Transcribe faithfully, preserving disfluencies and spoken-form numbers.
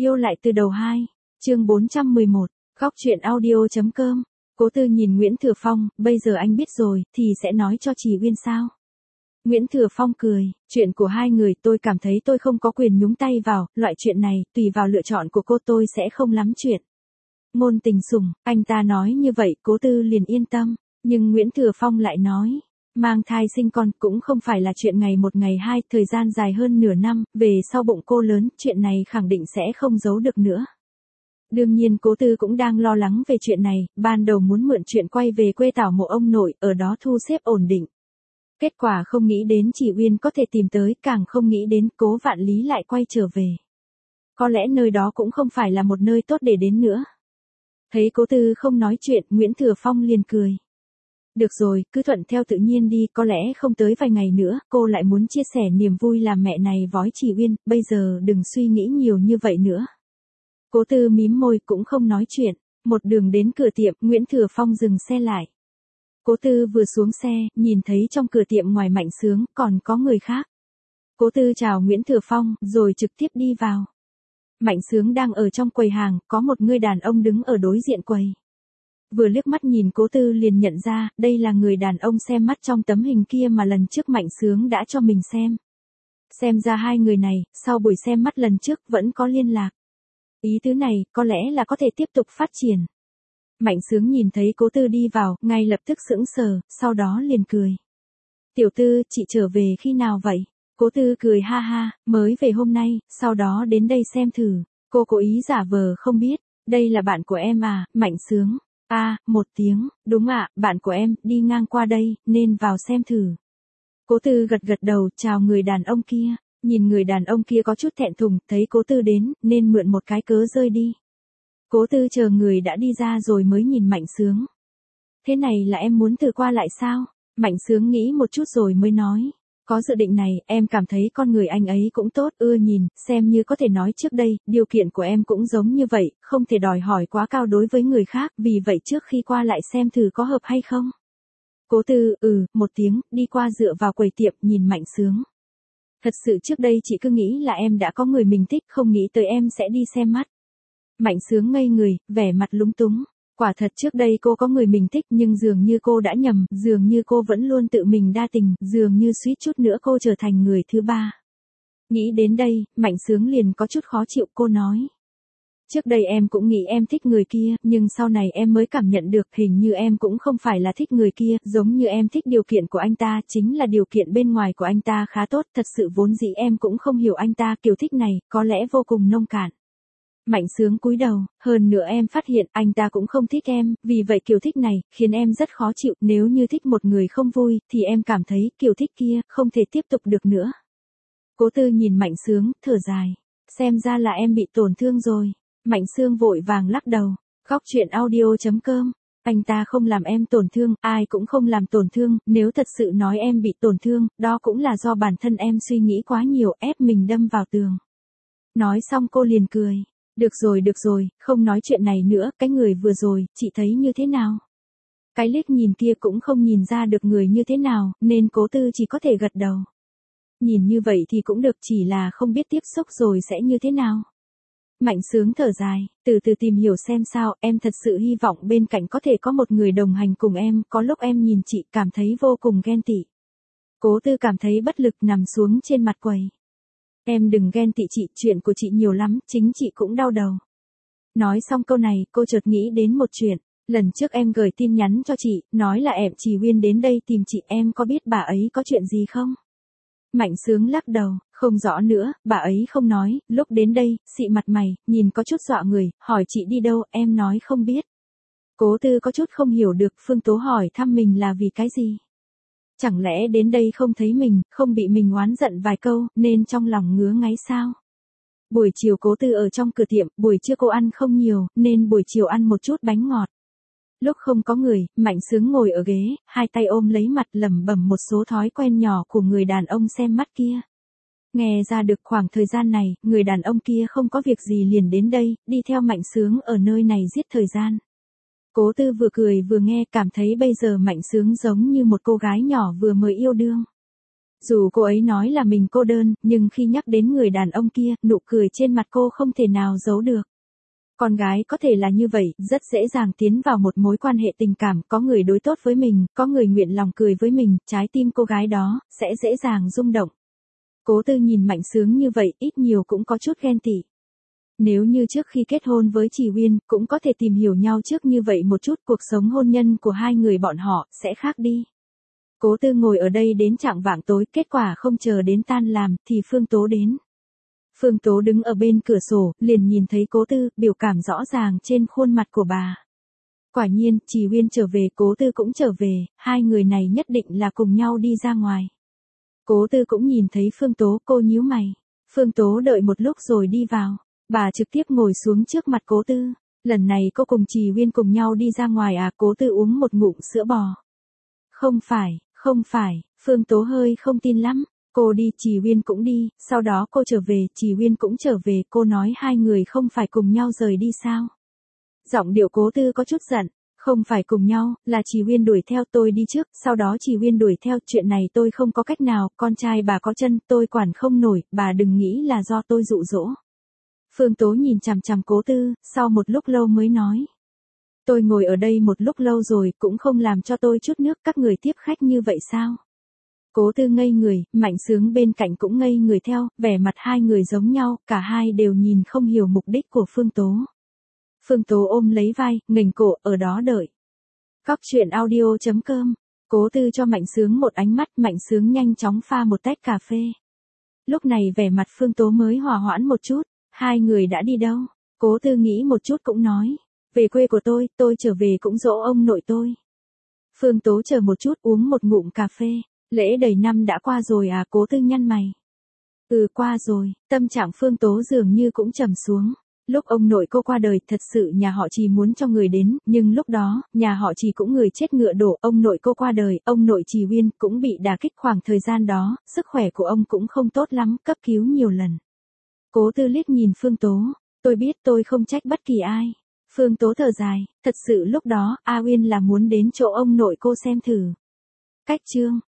Yêu lại từ đầu hai, chương bốn trăm mười một, góc truyện audio.com. Cố Tư nhìn Nguyễn Thừa Phong, bây giờ anh biết rồi, thì sẽ nói cho chị Uyên sao? Nguyễn Thừa Phong cười, chuyện của hai người tôi cảm thấy tôi không có quyền nhúng tay vào, loại chuyện này, tùy vào lựa chọn của cô tôi sẽ không lắm chuyện. Ngôn tình sủng, anh ta nói như vậy Cố Tư liền yên tâm, nhưng Nguyễn Thừa Phong lại nói, mang thai sinh con cũng không phải là chuyện ngày một ngày hai, thời gian dài hơn nửa năm, về sau bụng cô lớn, chuyện này khẳng định sẽ không giấu được nữa. Đương nhiên Cố Tư cũng đang lo lắng về chuyện này, ban đầu muốn mượn chuyện quay về quê tảo mộ ông nội, ở đó thu xếp ổn định. Kết quả không nghĩ đến chị Uyên có thể tìm tới, càng không nghĩ đến Cố Vạn Lý lại quay trở về. Có lẽ nơi đó cũng không phải là một nơi tốt để đến nữa. Thấy Cố Tư không nói chuyện, Nguyễn Thừa Phong liền cười. Được rồi, cứ thuận theo tự nhiên đi, có lẽ không tới vài ngày nữa, cô lại muốn chia sẻ niềm vui làm mẹ này với chị Uyên, bây giờ đừng suy nghĩ nhiều như vậy nữa. Cố Tư mím môi cũng không nói chuyện, một đường đến cửa tiệm, Nguyễn Thừa Phong dừng xe lại. Cố Tư vừa xuống xe, nhìn thấy trong cửa tiệm ngoài Mạnh Sướng, còn có người khác. Cố Tư chào Nguyễn Thừa Phong, rồi trực tiếp đi vào. Mạnh Sướng đang ở trong quầy hàng, có một người đàn ông đứng ở đối diện quầy. Vừa liếc mắt nhìn Cố Tư liền nhận ra, đây là người đàn ông xem mắt trong tấm hình kia mà lần trước Mạnh Sướng đã cho mình xem. Xem ra hai người này, sau buổi xem mắt lần trước vẫn có liên lạc. Ý tứ này, có lẽ là có thể tiếp tục phát triển. Mạnh Sướng nhìn thấy Cố Tư đi vào, ngay lập tức sững sờ, sau đó liền cười. Tiểu Tư, chị trở về khi nào vậy? Cố Tư cười ha ha, mới về hôm nay, sau đó đến đây xem thử. Cô cố ý giả vờ không biết, đây là bạn của em à, Mạnh Sướng. À, một tiếng, đúng ạ, bạn của em, đi ngang qua đây, nên vào xem thử. Cố Tư gật gật đầu, chào người đàn ông kia, nhìn người đàn ông kia có chút thẹn thùng, thấy Cố Tư đến, nên mượn một cái cớ rơi đi. Cố Tư chờ người đã đi ra rồi mới nhìn Mạnh Sướng. Thế này là em muốn thử qua lại sao? Mạnh Sướng nghĩ một chút rồi mới nói. Có dự định này, em cảm thấy con người anh ấy cũng tốt, ưa nhìn, xem như có thể nói trước đây, điều kiện của em cũng giống như vậy, không thể đòi hỏi quá cao đối với người khác, vì vậy trước khi qua lại xem thử có hợp hay không. Cố Tư, ừ, một tiếng, đi qua dựa vào quầy tiệm, nhìn Mạnh Sướng. Thật sự trước đây chị cứ nghĩ là em đã có người mình thích, không nghĩ tới em sẽ đi xem mắt. Mạnh Sướng ngây người, vẻ mặt lúng túng. Quả thật trước đây cô có người mình thích nhưng dường như cô đã nhầm, dường như cô vẫn luôn tự mình đa tình, dường như suýt chút nữa cô trở thành người thứ ba. Nghĩ đến đây, Mạnh Sướng liền có chút khó chịu, cô nói. Trước đây em cũng nghĩ em thích người kia, nhưng sau này em mới cảm nhận được hình như em cũng không phải là thích người kia, giống như em thích điều kiện của anh ta, chính là điều kiện bên ngoài của anh ta khá tốt, thật sự vốn dĩ em cũng không hiểu anh ta, kiểu thích này, có lẽ vô cùng nông cạn. Mạnh Sướng cúi đầu, hơn nữa em phát hiện anh ta cũng không thích em, vì vậy kiểu thích này, khiến em rất khó chịu, nếu như thích một người không vui, thì em cảm thấy kiểu thích kia, không thể tiếp tục được nữa. Cố Tư nhìn Mạnh Sướng, thở dài, xem ra là em bị tổn thương rồi. Mạnh Sướng vội vàng lắc đầu, góc truyện audio.com, anh ta không làm em tổn thương, ai cũng không làm tổn thương, nếu thật sự nói em bị tổn thương, đó cũng là do bản thân em suy nghĩ quá nhiều, ép mình đâm vào tường. Nói xong cô liền cười. Được rồi được rồi, không nói chuyện này nữa, cái người vừa rồi, chị thấy như thế nào? Cái liếc nhìn kia cũng không nhìn ra được người như thế nào, nên Cố Tư chỉ có thể gật đầu. Nhìn như vậy thì cũng được, chỉ là không biết tiếp xúc rồi sẽ như thế nào. Mạnh Sướng thở dài, từ từ tìm hiểu xem sao, em thật sự hy vọng bên cạnh có thể có một người đồng hành cùng em, có lúc em nhìn chị cảm thấy vô cùng ghen tị. Cố Tư cảm thấy bất lực nằm xuống trên mặt quầy. Em đừng ghen tị chị, chuyện của chị nhiều lắm, chính chị cũng đau đầu. Nói xong câu này, cô chợt nghĩ đến một chuyện, lần trước em gửi tin nhắn cho chị, nói là em chị Uyên đến đây tìm chị, em có biết bà ấy có chuyện gì không? Mạnh Sướng lắc đầu, không rõ nữa, bà ấy không nói, lúc đến đây, xị mặt mày, nhìn có chút dọa người, hỏi chị đi đâu, em nói không biết. Cố Tư có chút không hiểu được, Phương Tố hỏi thăm mình là vì cái gì? Chẳng lẽ đến đây không thấy mình, không bị mình oán giận vài câu, nên trong lòng ngứa ngáy sao? Buổi chiều Cố Tư ở trong cửa tiệm, buổi trưa cô ăn không nhiều, nên buổi chiều ăn một chút bánh ngọt. Lúc không có người, Mạnh Sướng ngồi ở ghế, hai tay ôm lấy mặt lẩm bẩm một số thói quen nhỏ của người đàn ông xem mắt kia. Nghe ra được khoảng thời gian này, người đàn ông kia không có việc gì liền đến đây, đi theo Mạnh Sướng ở nơi này giết thời gian. Cố Tư vừa cười vừa nghe, cảm thấy bây giờ Mạnh Sướng giống như một cô gái nhỏ vừa mới yêu đương. Dù cô ấy nói là mình cô đơn, nhưng khi nhắc đến người đàn ông kia, nụ cười trên mặt cô không thể nào giấu được. Con gái có thể là như vậy, rất dễ dàng tiến vào một mối quan hệ tình cảm, có người đối tốt với mình, có người nguyện lòng cười với mình, trái tim cô gái đó, sẽ dễ dàng rung động. Cố Tư nhìn Mạnh Sướng như vậy, ít nhiều cũng có chút ghen tị. Nếu như trước khi kết hôn với Trì Uyên, cũng có thể tìm hiểu nhau trước như vậy một chút, cuộc sống hôn nhân của hai người bọn họ, sẽ khác đi. Cố Tư ngồi ở đây đến chạng vạng tối, kết quả không chờ đến tan làm, thì Phương Tố đến. Phương Tố đứng ở bên cửa sổ, liền nhìn thấy Cố Tư, biểu cảm rõ ràng trên khuôn mặt của bà. Quả nhiên, Trì Uyên trở về, Cố Tư cũng trở về, hai người này nhất định là cùng nhau đi ra ngoài. Cố Tư cũng nhìn thấy Phương Tố, cô nhíu mày. Phương Tố đợi một lúc rồi đi vào. Bà trực tiếp ngồi xuống trước mặt Cố Tư. Lần này cô cùng Trì Uyên cùng nhau đi ra ngoài à? Cố Tư uống một ngụm sữa bò. Không phải, không phải, Phương Tố hơi không tin lắm. Cô đi, Trì Uyên cũng đi, sau đó cô trở về, Trì Uyên cũng trở về, cô nói hai người không phải cùng nhau rời đi sao? Giọng điệu Cố Tư có chút giận. Không phải cùng nhau, là Trì Uyên đuổi theo, tôi đi trước, sau đó Trì Uyên đuổi theo, chuyện này tôi không có cách nào, con trai bà có chân, tôi quản không nổi, bà đừng nghĩ là do tôi dụ dỗ. Phương Tố nhìn chằm chằm Cố Tư, sau một lúc lâu mới nói. Tôi ngồi ở đây một lúc lâu rồi, cũng không làm cho tôi chút nước, các người tiếp khách như vậy sao? Cố Tư ngây người, Mạnh Sướng bên cạnh cũng ngây người theo, vẻ mặt hai người giống nhau, cả hai đều nhìn không hiểu mục đích của Phương Tố. Phương Tố ôm lấy vai, nghềnh cổ, ở đó đợi. Góc truyện audio chấm com. Cố Tư cho Mạnh Sướng một ánh mắt, Mạnh Sướng nhanh chóng pha một tách cà phê. Lúc này vẻ mặt Phương Tố mới hòa hoãn một chút. Hai người đã đi đâu? Cố Tư nghĩ một chút cũng nói. Về quê của tôi, tôi trở về cũng dỗ ông nội tôi. Phương Tố chờ một chút, uống một ngụm cà phê. Lễ đầy năm đã qua rồi à? Cố Tư nhăn mày. Ừ, qua rồi. Tâm trạng Phương Tố dường như cũng trầm xuống. Lúc ông nội cô qua đời, thật sự nhà họ Trì muốn cho người đến, nhưng lúc đó, nhà họ Trì cũng người chết ngựa đổ, ông nội cô qua đời, ông nội Trì Uyên cũng bị đả kích, khoảng thời gian đó, sức khỏe của ông cũng không tốt lắm, cấp cứu nhiều lần. Cố Tư liếc nhìn Phương Tố, tôi biết tôi không trách bất kỳ ai. Phương Tố thở dài, thật sự lúc đó, A Uyên là muốn đến chỗ ông nội cô xem thử. Cách chương